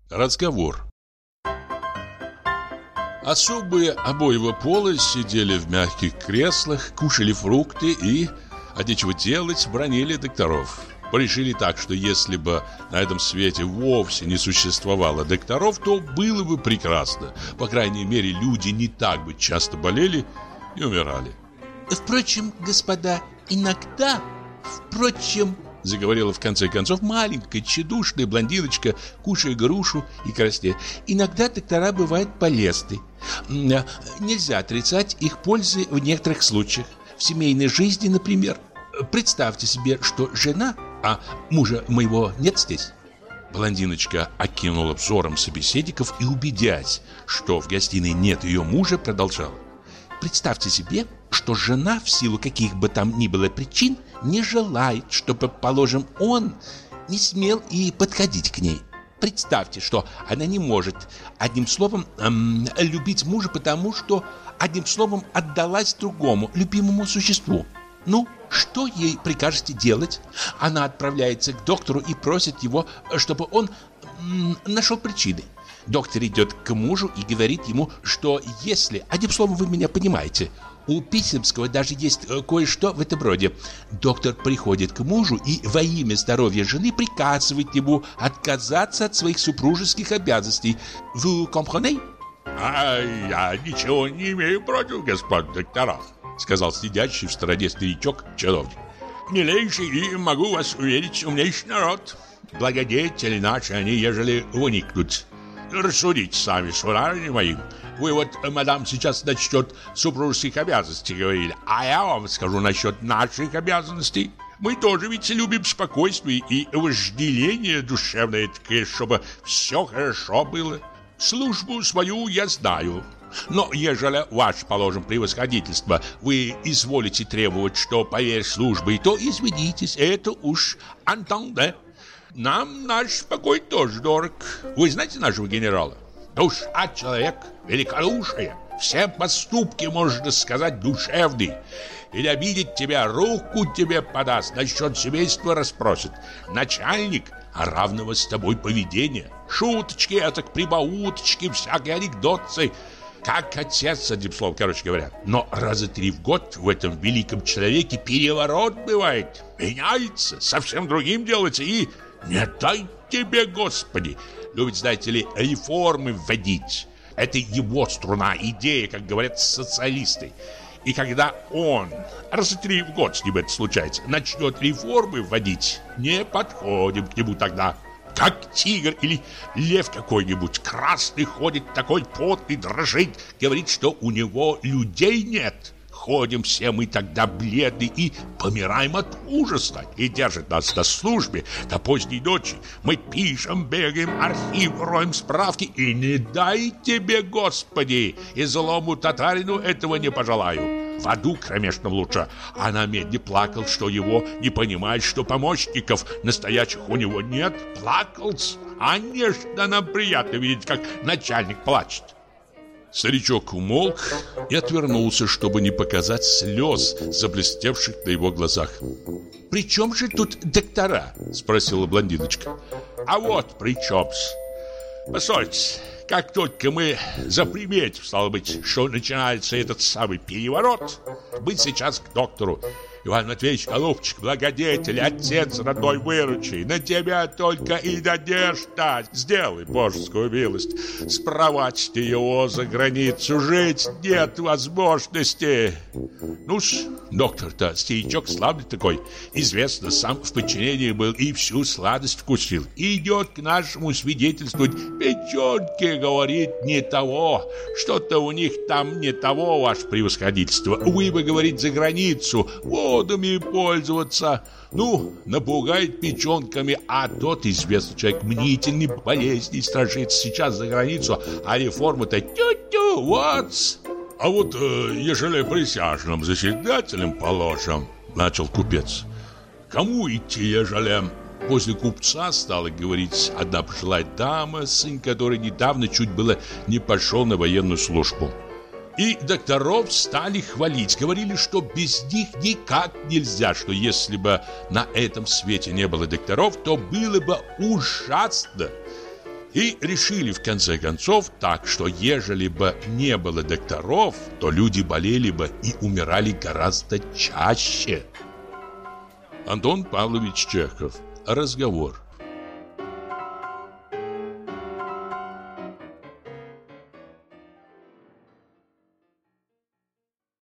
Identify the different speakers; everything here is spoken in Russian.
Speaker 1: Разговор. Особые обоего пола сидели в мягких креслах, кушали фрукты и, от нечего делать, бранили докторов. Порешили так, что если бы на этом свете вовсе не существовало докторов, то было бы прекрасно. По крайней мере, люди не так бы часто болели и умирали.
Speaker 2: Впрочем, господа, иногда,
Speaker 1: заговорила в конце концов маленькая тщедушная блондиночка, кушая грушу и краснея.
Speaker 2: Иногда доктора бывают полезны. Нельзя отрицать их пользы в некоторых случаях. В семейной жизни, например. Представьте себе, что жена, а мужа моего нет здесь.
Speaker 1: Блондиночка окинула взором собеседников и, убедясь, что в гостиной нет ее мужа, продолжала.
Speaker 2: Представьте себе, что жена, в силу каких бы там ни было причин, не желает, чтобы, положим, он не смел и подходить к ней. Представьте, что она не может, одним словом, любить мужа, потому что, одним словом, отдалась другому, любимому существу. Ну, что ей прикажете делать? Она отправляется к доктору и просит его, чтобы он нашел причины. Доктор идет к мужу и говорит ему, что если, одним словом, вы меня понимаете, у Писемского даже есть кое-что в этом роде. Доктор приходит к мужу и во имя здоровья жены приказывает ему отказаться от своих супружеских обязанностей. Vous comprenez?
Speaker 3: Я ничего не имею против, господ докторов, сказал сидящий в стороне старичок-чиновник. Милейший и, могу вас уверить, умнейший народ. Благодетели наши они, ежели уникнут. Рассудите сами, сударыни мои. Вы вот, мадам, сейчас насчет супружеских обязанностей говорили, а я вам скажу насчет наших обязанностей. Мы тоже ведь любим спокойствие и вожделение душевное, такое, чтобы все хорошо было. Службу свою я знаю. Но ежели ваше, положим, превосходительство, вы изволите требовать, что поверх службы, то извинитесь, это уж антанде. Нам наш покой тоже дорог. Вы знаете нашего генерала? Душа человек великодушие. Все поступки, можно сказать, душевные. Или обидит тебя, руку тебе подаст, насчет семейства расспросит. Начальник равного с тобой поведения. Шуточки, этак прибауточки, всякие анекдотцы. Как отец, одним словом, короче говоря. Но раза 3 в год в этом великом человеке переворот бывает. Меняется, совсем другим делается и... Не дай тебе, Господи! Любит, знаете ли, реформы вводить. Это его струна, идея, как говорят социалисты. И когда он, раза 3 в год с ним это случается, начнет реформы вводить, не подходим к нему тогда. Как тигр или лев какой-нибудь, красный ходит, такой потный, дрожит, говорит, что у него людей нет. Ходим все мы тогда бледны и помираем от ужаса. И держит нас на службе до поздней ночи. Мы пишем, бегаем, архив, роем справки. И не дай тебе, Господи, и злому татарину этого не пожелаю. В аду кромешном лучше. А на медне плакал, что его не понимает, что помощников настоящих у него нет. Плакал-с. А нежно нам приятно видеть, как начальник плачет.
Speaker 1: Старичок умолк и отвернулся, чтобы не показать слез, заблестевших на его глазах.
Speaker 2: «При чем же тут доктора?» – спросила блондиночка.
Speaker 3: «А вот при чем-с. Постойте, как только мы заприметим, стало быть, что начинается этот самый переворот, быть сейчас к доктору. Иван Матвеевич, голубчик, благодетель, отец родной, выручи. На тебя только и надежда. Сделай божескую милость. Спровадь его за границу. Жить нет возможности. Ну-с, доктор-то старичок славный такой. Известно, сам в подчинении был и всю сладость вкусил. Идет к нашему свидетельствовать. Печенки, говорит, не того. Что-то у них там не того, ваше превосходительство. Вы бы, говорит, за границу водами пользоваться. Ну, напугает печенками, а тот известный человек мнительный, болезней страшится сейчас за границу, а реформа-то тю-тю, вот.
Speaker 1: А вот ежели присяжным заседателем положим, начал купец. Кому идти, ежели... После купца стала говорить одна пожилая дама, сын которой недавно чуть было не пошел на военную службу. И докторов стали хвалить, говорили, что без них никак нельзя, что если бы на этом свете не было докторов, то было бы ужасно. И решили в конце концов так, что ежели бы не было докторов, то люди болели бы и умирали гораздо чаще. Антон Павлович Чехов. Разговор.